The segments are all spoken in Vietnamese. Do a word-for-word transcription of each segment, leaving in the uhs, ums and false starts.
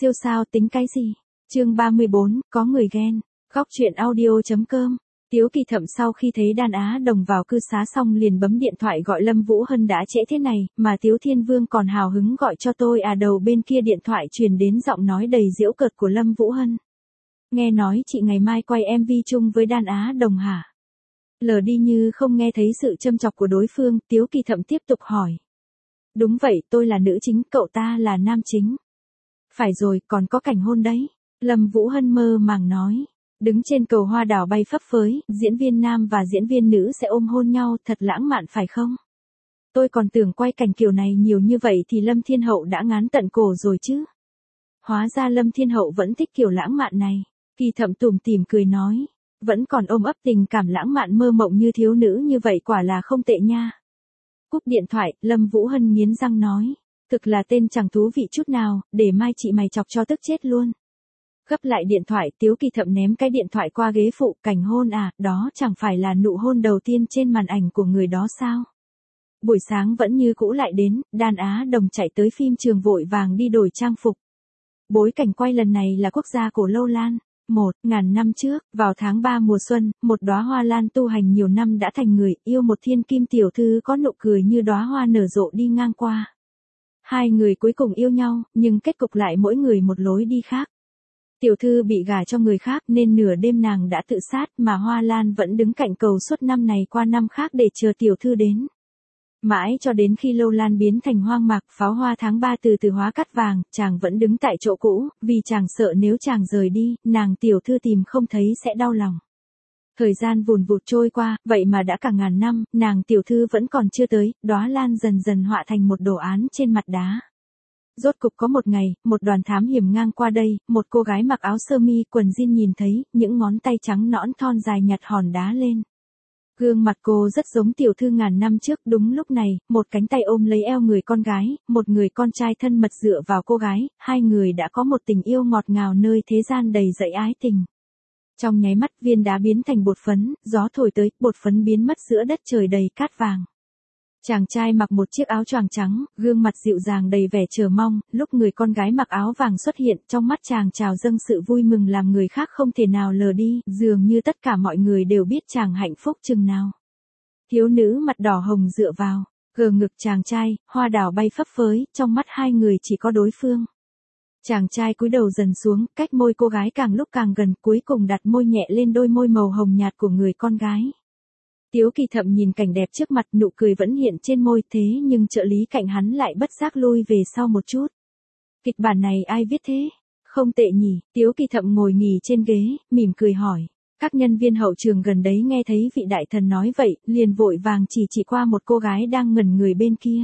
siêu sao tính cái gì? Chương ba mươi bốn, có người ghen. Góc truyện audio.com. Tiếu Kỳ Thậm sau khi thấy Đan Á Đồng vào cư xá xong liền bấm điện thoại gọi Lâm Vũ Hân đã trễ thế này, mà Tiếu Thiên Vương còn hào hứng gọi cho tôi à. Đầu bên kia điện thoại truyền đến giọng nói đầy giễu cợt của Lâm Vũ Hân. Nghe nói chị ngày mai quay em vê chung với Đan Á Đồng hả? Lờ đi như không nghe thấy sự châm chọc của đối phương, Tiếu Kỳ Thậm tiếp tục hỏi. Đúng vậy, tôi là nữ chính, cậu ta là nam chính. Phải rồi, còn có cảnh hôn đấy. Lâm Vũ Hân mơ màng nói. Đứng trên cầu hoa đào bay phấp phới, diễn viên nam và diễn viên nữ sẽ ôm hôn nhau, thật lãng mạn phải không? Tôi còn tưởng quay cảnh kiểu này nhiều như vậy thì Lâm Thiên Hậu đã ngán tận cổ rồi chứ. Hóa ra Lâm Thiên Hậu vẫn thích kiểu lãng mạn này. Kỳ Thậm tủm tỉm cười nói. Vẫn còn ôm ấp tình cảm lãng mạn mơ mộng như thiếu nữ như vậy quả là không tệ nha. Cúp điện thoại, Lâm Vũ Hân nghiến răng nói. Thực là tên chẳng thú vị chút nào, để mai chị mày chọc cho tức chết luôn. Gấp lại điện thoại, Tiếu Kỳ Thậm ném cái điện thoại qua ghế phụ. Cảnh hôn à, đó chẳng phải là nụ hôn đầu tiên trên màn ảnh của người đó sao? Buổi sáng vẫn như cũ lại đến, Đan Á Đồng chạy tới phim trường vội vàng đi đổi trang phục. Bối cảnh quay lần này là quốc gia cổ Lâu Lan. Một ngàn năm trước, vào tháng ba mùa xuân, một đóa hoa lan tu hành nhiều năm đã thành người, yêu một thiên kim tiểu thư có nụ cười như đóa hoa nở rộ đi ngang qua. Hai người cuối cùng yêu nhau, nhưng kết cục lại mỗi người một lối đi khác. Tiểu thư bị gả cho người khác nên nửa đêm nàng đã tự sát, mà hoa lan vẫn đứng cạnh cầu suốt năm này qua năm khác để chờ tiểu thư đến. Mãi cho đến khi Lâu Lan biến thành hoang mạc, pháo hoa tháng ba từ từ hóa cát vàng, chàng vẫn đứng tại chỗ cũ, vì chàng sợ nếu chàng rời đi, nàng tiểu thư tìm không thấy sẽ đau lòng. Thời gian vùn vụt trôi qua, vậy mà đã cả ngàn năm, nàng tiểu thư vẫn còn chưa tới, đóa lan dần dần họa thành một đồ án trên mặt đá. Rốt cục có một ngày, một đoàn thám hiểm ngang qua đây, một cô gái mặc áo sơ mi quần jean nhìn thấy, những ngón tay trắng nõn thon dài nhặt hòn đá lên. Gương mặt cô rất giống tiểu thư ngàn năm trước. Đúng lúc này, một cánh tay ôm lấy eo người con gái, một người con trai thân mật dựa vào cô gái, hai người đã có một tình yêu ngọt ngào nơi thế gian đầy dẫy ái tình. Trong nháy mắt viên đá biến thành bột phấn, gió thổi tới, bột phấn biến mất giữa đất trời đầy cát vàng. Chàng trai mặc một chiếc áo choàng trắng, gương mặt dịu dàng đầy vẻ chờ mong, lúc người con gái mặc áo vàng xuất hiện, trong mắt chàng trào dâng sự vui mừng làm người khác không thể nào lờ đi, dường như tất cả mọi người đều biết chàng hạnh phúc chừng nào. Thiếu nữ mặt đỏ hồng dựa vào, gờ ngực chàng trai, hoa đào bay phấp phới, trong mắt hai người chỉ có đối phương. Chàng trai cúi đầu dần xuống, cách môi cô gái càng lúc càng gần, cuối cùng đặt môi nhẹ lên đôi môi màu hồng nhạt của người con gái. Tiếu Kỳ Thậm nhìn cảnh đẹp trước mặt, nụ cười vẫn hiện trên môi, thế nhưng trợ lý cạnh hắn lại bất giác lui về sau một chút. Kịch bản này ai viết thế? Không tệ nhỉ. Tiếu Kỳ Thậm ngồi nghỉ trên ghế, mỉm cười hỏi. Các nhân viên hậu trường gần đấy nghe thấy vị đại thần nói vậy, liền vội vàng chỉ chỉ qua một cô gái đang ngẩn người bên kia.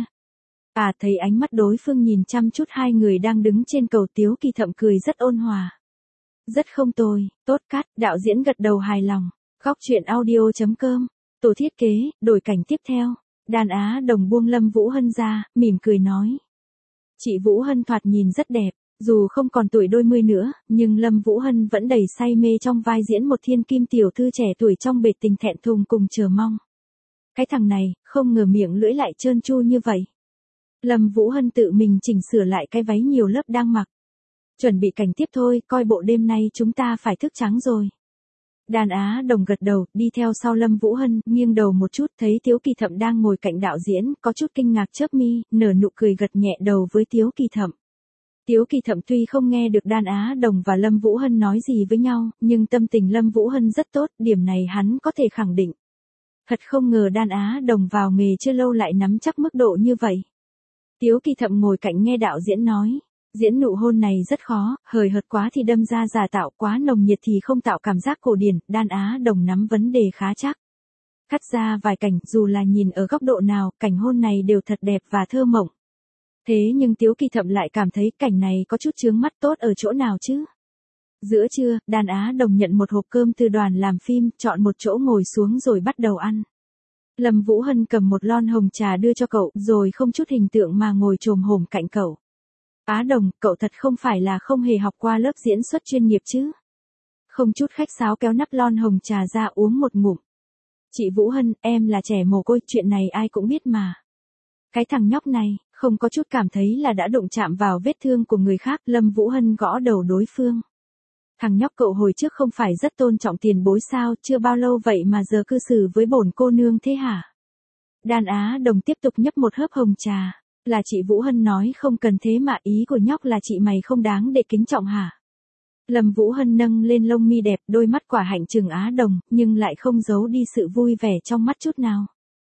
À, thấy ánh mắt đối phương nhìn chăm chút hai người đang đứng trên cầu, Tiếu Kỳ Thậm cười rất ôn hòa. Rất không tồi, tốt cắt, đạo diễn gật đầu hài lòng. Góc truyện audio.com. Tổ thiết kế, đổi cảnh tiếp theo. Đan Á Đồng buông Lâm Vũ Hân ra, mỉm cười nói. Chị Vũ Hân thoạt nhìn rất đẹp, dù không còn tuổi đôi mươi nữa, nhưng Lâm Vũ Hân vẫn đầy say mê trong vai diễn một thiên kim tiểu thư trẻ tuổi trong bệt tình thẹn thùng cùng chờ mong. Cái thằng này, không ngờ miệng lưỡi lại trơn tru như vậy. Lâm Vũ Hân tự mình chỉnh sửa lại cái váy nhiều lớp đang mặc. Chuẩn bị cảnh tiếp thôi, coi bộ đêm nay chúng ta phải thức trắng rồi. Đan Á Đồng gật đầu, đi theo sau Lâm Vũ Hân, nghiêng đầu một chút thấy Tiếu Kỳ Thậm đang ngồi cạnh đạo diễn, có chút kinh ngạc chớp mi, nở nụ cười gật nhẹ đầu với Tiếu Kỳ Thậm. Tiếu Kỳ Thậm tuy không nghe được Đan Á Đồng và Lâm Vũ Hân nói gì với nhau, nhưng tâm tình Lâm Vũ Hân rất tốt, điểm này hắn có thể khẳng định. Thật không ngờ Đan Á Đồng vào nghề chưa lâu lại nắm chắc mức độ như vậy. Tiếu Kỳ Thậm ngồi cạnh nghe đạo diễn nói. Diễn nụ hôn này rất khó, hời hợt quá thì đâm ra giả tạo, quá nồng nhiệt thì không tạo cảm giác cổ điển. Đan Á Đồng nắm vấn đề khá chắc. Cắt ra vài cảnh, dù là nhìn ở góc độ nào, cảnh hôn này đều thật đẹp và thơ mộng. Thế nhưng Tiếu Kỳ Thậm lại cảm thấy cảnh này có chút chướng mắt, tốt ở chỗ nào chứ? Giữa trưa, Đan Á Đồng nhận một hộp cơm từ đoàn làm phim, chọn một chỗ ngồi xuống rồi bắt đầu ăn. Lâm Vũ Hân cầm một lon hồng trà đưa cho cậu, rồi không chút hình tượng mà ngồi chồm hổm cạnh cậu. Á Đồng, cậu thật không phải là không hề học qua lớp diễn xuất chuyên nghiệp chứ? Không chút khách sáo kéo nắp lon hồng trà ra uống một ngụm. Chị Vũ Hân, em là trẻ mồ côi, chuyện này ai cũng biết mà. Cái thằng nhóc này, Không có chút cảm thấy là đã đụng chạm vào vết thương của người khác, Lâm Vũ Hân gõ đầu đối phương. Thằng nhóc cậu hồi trước không phải rất tôn trọng tiền bối sao, chưa bao lâu vậy mà giờ cư xử với bổn cô nương thế hả? Đan Á Đồng tiếp tục nhấp một hớp hồng trà. Là chị Vũ Hân nói không cần thế mà, ý của nhóc là chị mày không đáng để kính trọng hả? Lâm Vũ Hân nâng lên lông mi đẹp, đôi mắt quả hạnh trừng Á Đồng, nhưng lại không giấu đi sự vui vẻ trong mắt chút nào.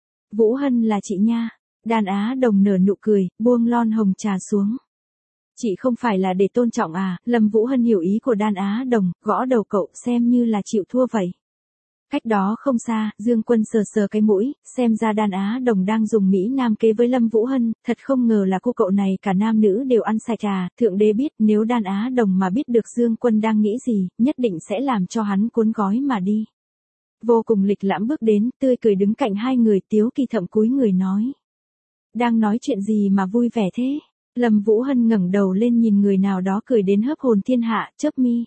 Vũ Hân là chị nha. Đan Á Đồng nở nụ cười, buông lon hồng trà xuống. Chị không phải là để tôn trọng à? Lâm Vũ Hân hiểu ý của Đan Á Đồng, gõ đầu cậu xem như là chịu thua vậy. Cách đó không xa, Dương Quân sờ sờ cái mũi, xem ra Đan Á Đồng đang dùng Mỹ Nam kế với Lâm Vũ Hân, thật không ngờ là cô cậu này cả nam nữ đều ăn sạch à, thượng đế biết nếu Đan Á Đồng mà biết được Dương Quân đang nghĩ gì, nhất định sẽ làm cho hắn cuốn gói mà đi. Vô cùng lịch lãm bước đến, tươi cười đứng cạnh hai người, Tiếu Kỳ Thậm cúi người nói. Đang nói chuyện gì mà vui vẻ thế? Lâm Vũ Hân ngẩng đầu lên nhìn người nào đó cười đến hớp hồn thiên hạ, chớp mi.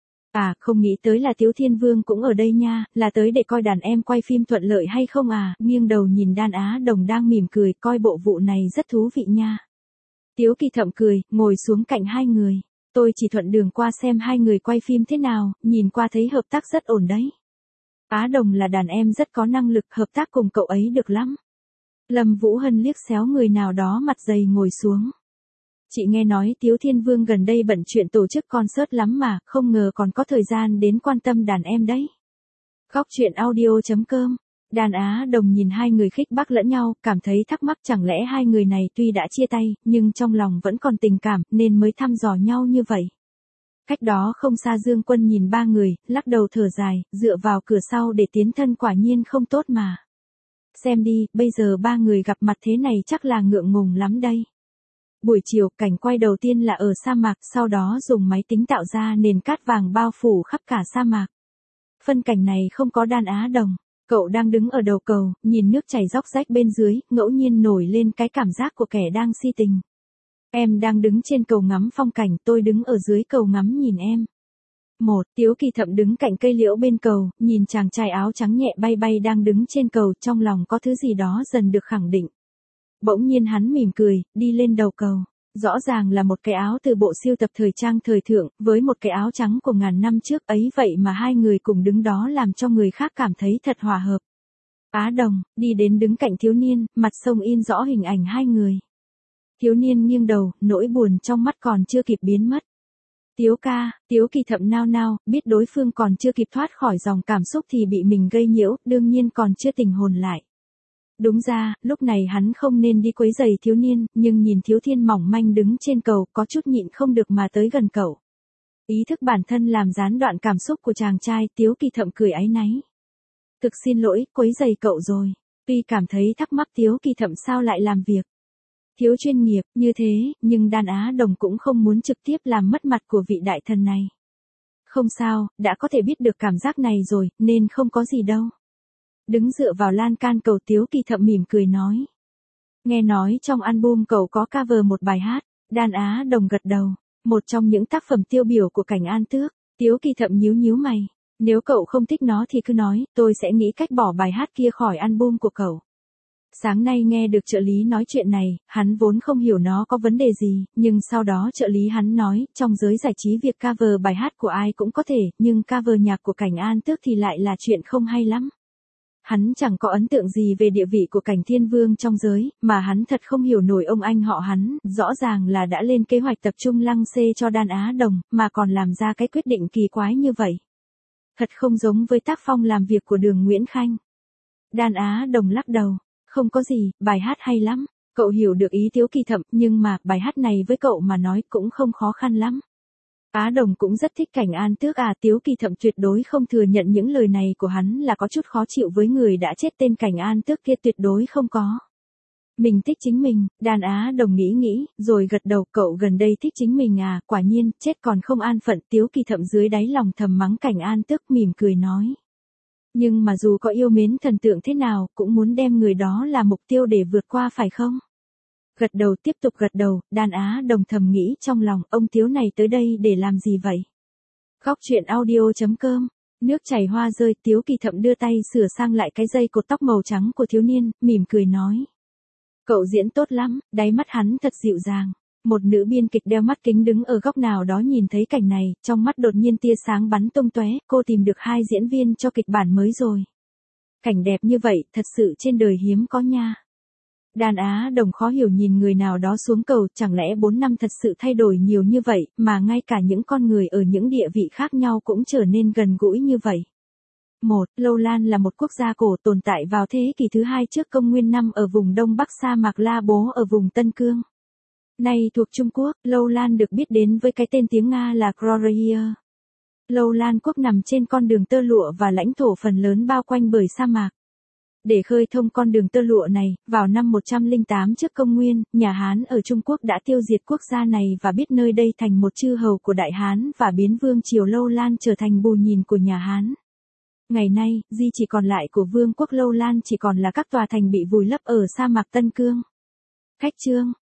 À, không nghĩ tới là Tiếu Thiên Vương cũng ở đây nha, là tới để coi đàn em quay phim thuận lợi hay không à, nghiêng đầu nhìn Đan Á Đồng đang mỉm cười, coi bộ vụ này rất thú vị nha. Tiếu Kỳ Thậm cười, ngồi xuống cạnh hai người. Tôi chỉ thuận đường qua xem hai người quay phim thế nào, nhìn qua thấy hợp tác rất ổn đấy. Á Đồng là đàn em rất có năng lực, hợp tác cùng cậu ấy được lắm. Lâm Vũ Hân liếc xéo người nào đó mặt dày ngồi xuống. Chị nghe nói Tiếu Thiên Vương gần đây bận chuyện tổ chức concert lắm mà, không ngờ còn có thời gian đến quan tâm đàn em đấy. Góc truyện audio chấm com. Đan Á Đồng nhìn hai người khích bác lẫn nhau, cảm thấy thắc mắc chẳng lẽ hai người này tuy đã chia tay, nhưng trong lòng vẫn còn tình cảm, nên mới thăm dò nhau như vậy. Cách đó không xa Dương Quân nhìn ba người, lắc đầu thở dài, dựa vào cửa sau để tiến thân quả nhiên không tốt mà. Xem đi, bây giờ ba người gặp mặt thế này chắc là ngượng ngùng lắm đây. Buổi chiều, cảnh quay đầu tiên là ở sa mạc, sau đó dùng máy tính tạo ra nền cát vàng bao phủ khắp cả sa mạc. Phân cảnh này không có Đan Á Đồng. Cậu đang đứng ở đầu cầu, nhìn nước chảy róc rách bên dưới, ngẫu nhiên nổi lên cái cảm giác của kẻ đang si tình. Em đang đứng trên cầu ngắm phong cảnh, tôi đứng ở dưới cầu ngắm nhìn em. Một, Tiếu Kỳ Thậm đứng cạnh cây liễu bên cầu, nhìn chàng trai áo trắng nhẹ bay bay đang đứng trên cầu, trong lòng có thứ gì đó dần được khẳng định. Bỗng nhiên hắn mỉm cười, đi lên đầu cầu. Rõ ràng là một cái áo từ bộ siêu tập thời trang thời thượng, với một cái áo trắng của ngàn năm trước ấy, vậy mà hai người cùng đứng đó làm cho người khác cảm thấy thật hòa hợp. Á Đồng, đi đến đứng cạnh thiếu niên, mặt sông in rõ hình ảnh hai người. Thiếu niên nghiêng đầu, nỗi buồn trong mắt còn chưa kịp biến mất. Tiếu ca, Tiếu Kỳ Thậm nao nao, biết đối phương còn chưa kịp thoát khỏi dòng cảm xúc thì bị mình gây nhiễu, đương nhiên còn chưa tỉnh hồn lại. Đúng ra, lúc này hắn không nên đi quấy rầy thiếu niên, nhưng nhìn Thiếu Thiên mỏng manh đứng trên cầu, có chút nhịn không được mà tới gần cậu. Ý thức bản thân làm gián đoạn cảm xúc của chàng trai, Tiếu Kỳ Thậm cười áy náy. Thực xin lỗi, quấy rầy cậu rồi. Tuy cảm thấy thắc mắc Tiếu Kỳ Thậm sao lại làm việc thiếu chuyên nghiệp như thế, nhưng Đan Á Đồng cũng không muốn trực tiếp làm mất mặt của vị đại thần này. Không sao, đã có thể biết được cảm giác này rồi, nên không có gì đâu. Đứng dựa vào lan can cầu, Tiếu Kỳ Thậm mỉm cười nói. Nghe nói trong album cậu có cover một bài hát. Đan Á Đồng gật đầu. Một trong những tác phẩm tiêu biểu của Cảnh An Tước. Tiếu Kỳ Thậm nhíu nhíu mày. Nếu cậu không thích nó thì cứ nói, tôi sẽ nghĩ cách bỏ bài hát kia khỏi album của cậu. Sáng nay nghe được trợ lý nói chuyện này, hắn vốn không hiểu nó có vấn đề gì, nhưng sau đó trợ lý hắn nói, trong giới giải trí việc cover bài hát của ai cũng có thể, nhưng cover nhạc của Cảnh An Tước thì lại là chuyện không hay lắm. Hắn chẳng có ấn tượng gì về địa vị của Cảnh Thiên Vương trong giới, mà hắn thật không hiểu nổi ông anh họ hắn, rõ ràng là đã lên kế hoạch tập trung lăng xê cho Đan Á Đồng, mà còn làm ra cái quyết định kỳ quái như vậy. Thật không giống với tác phong làm việc của Đường Nguyễn Khanh. Đan Á Đồng lắc đầu. Không có gì, bài hát hay lắm. Cậu hiểu được ý Tiếu Kỳ Thậm, nhưng mà, bài hát này với cậu mà nói cũng không khó khăn lắm. Á Đồng cũng rất thích Cảnh An Tước à, Tiếu Kỳ Thậm tuyệt đối không thừa nhận những lời này của hắn là có chút khó chịu với người đã chết tên Cảnh An Tước kia, tuyệt đối không có. Mình thích chính mình, Đan Á Đồng nghĩ nghĩ, rồi gật đầu, cậu gần đây thích chính mình à, quả nhiên, chết còn không an phận, Tiếu Kỳ Thậm dưới đáy lòng thầm mắng Cảnh An Tước, mỉm cười nói. Nhưng mà dù có yêu mến thần tượng thế nào, cũng muốn đem người đó là mục tiêu để vượt qua phải không? Gật đầu tiếp tục gật đầu, Đan Á Đồng thầm nghĩ trong lòng, ông Tiếu này tới đây để làm gì vậy? Góc truyện audio chấm com. Nước chảy hoa rơi, Tiếu Kỳ Thậm đưa tay sửa sang lại cái dây cột tóc màu trắng của thiếu niên, mỉm cười nói. Cậu diễn tốt lắm, đáy mắt hắn thật dịu dàng. Một nữ biên kịch đeo mắt kính đứng ở góc nào đó nhìn thấy cảnh này, trong mắt đột nhiên tia sáng bắn tung tóe, cô tìm được hai diễn viên cho kịch bản mới rồi. Cảnh đẹp như vậy, thật sự trên đời hiếm có nha. Đàn Á Đồng khó hiểu nhìn người nào đó xuống cầu, chẳng lẽ bốn năm thật sự thay đổi nhiều như vậy, mà ngay cả những con người ở những địa vị khác nhau cũng trở nên gần gũi như vậy. một. Lâu Lan là một quốc gia cổ tồn tại vào thế kỷ thứ hai trước công nguyên năm ở vùng đông bắc sa mạc La Bố ở vùng Tân Cương. Nay thuộc Trung Quốc, Lâu Lan được biết đến với cái tên tiếng Nga là Kroria. Lâu Lan quốc nằm trên con đường tơ lụa và lãnh thổ phần lớn bao quanh bởi sa mạc. Để khơi thông con đường tơ lụa này, vào năm một trăm lẻ tám trước công nguyên, nhà Hán ở Trung Quốc đã tiêu diệt quốc gia này và biết nơi đây thành một chư hầu của Đại Hán và biến vương triều Lâu Lan trở thành bù nhìn của nhà Hán. Ngày nay, di chỉ còn lại của vương quốc Lâu Lan chỉ còn là các tòa thành bị vùi lấp ở sa mạc Tân Cương. Khách chương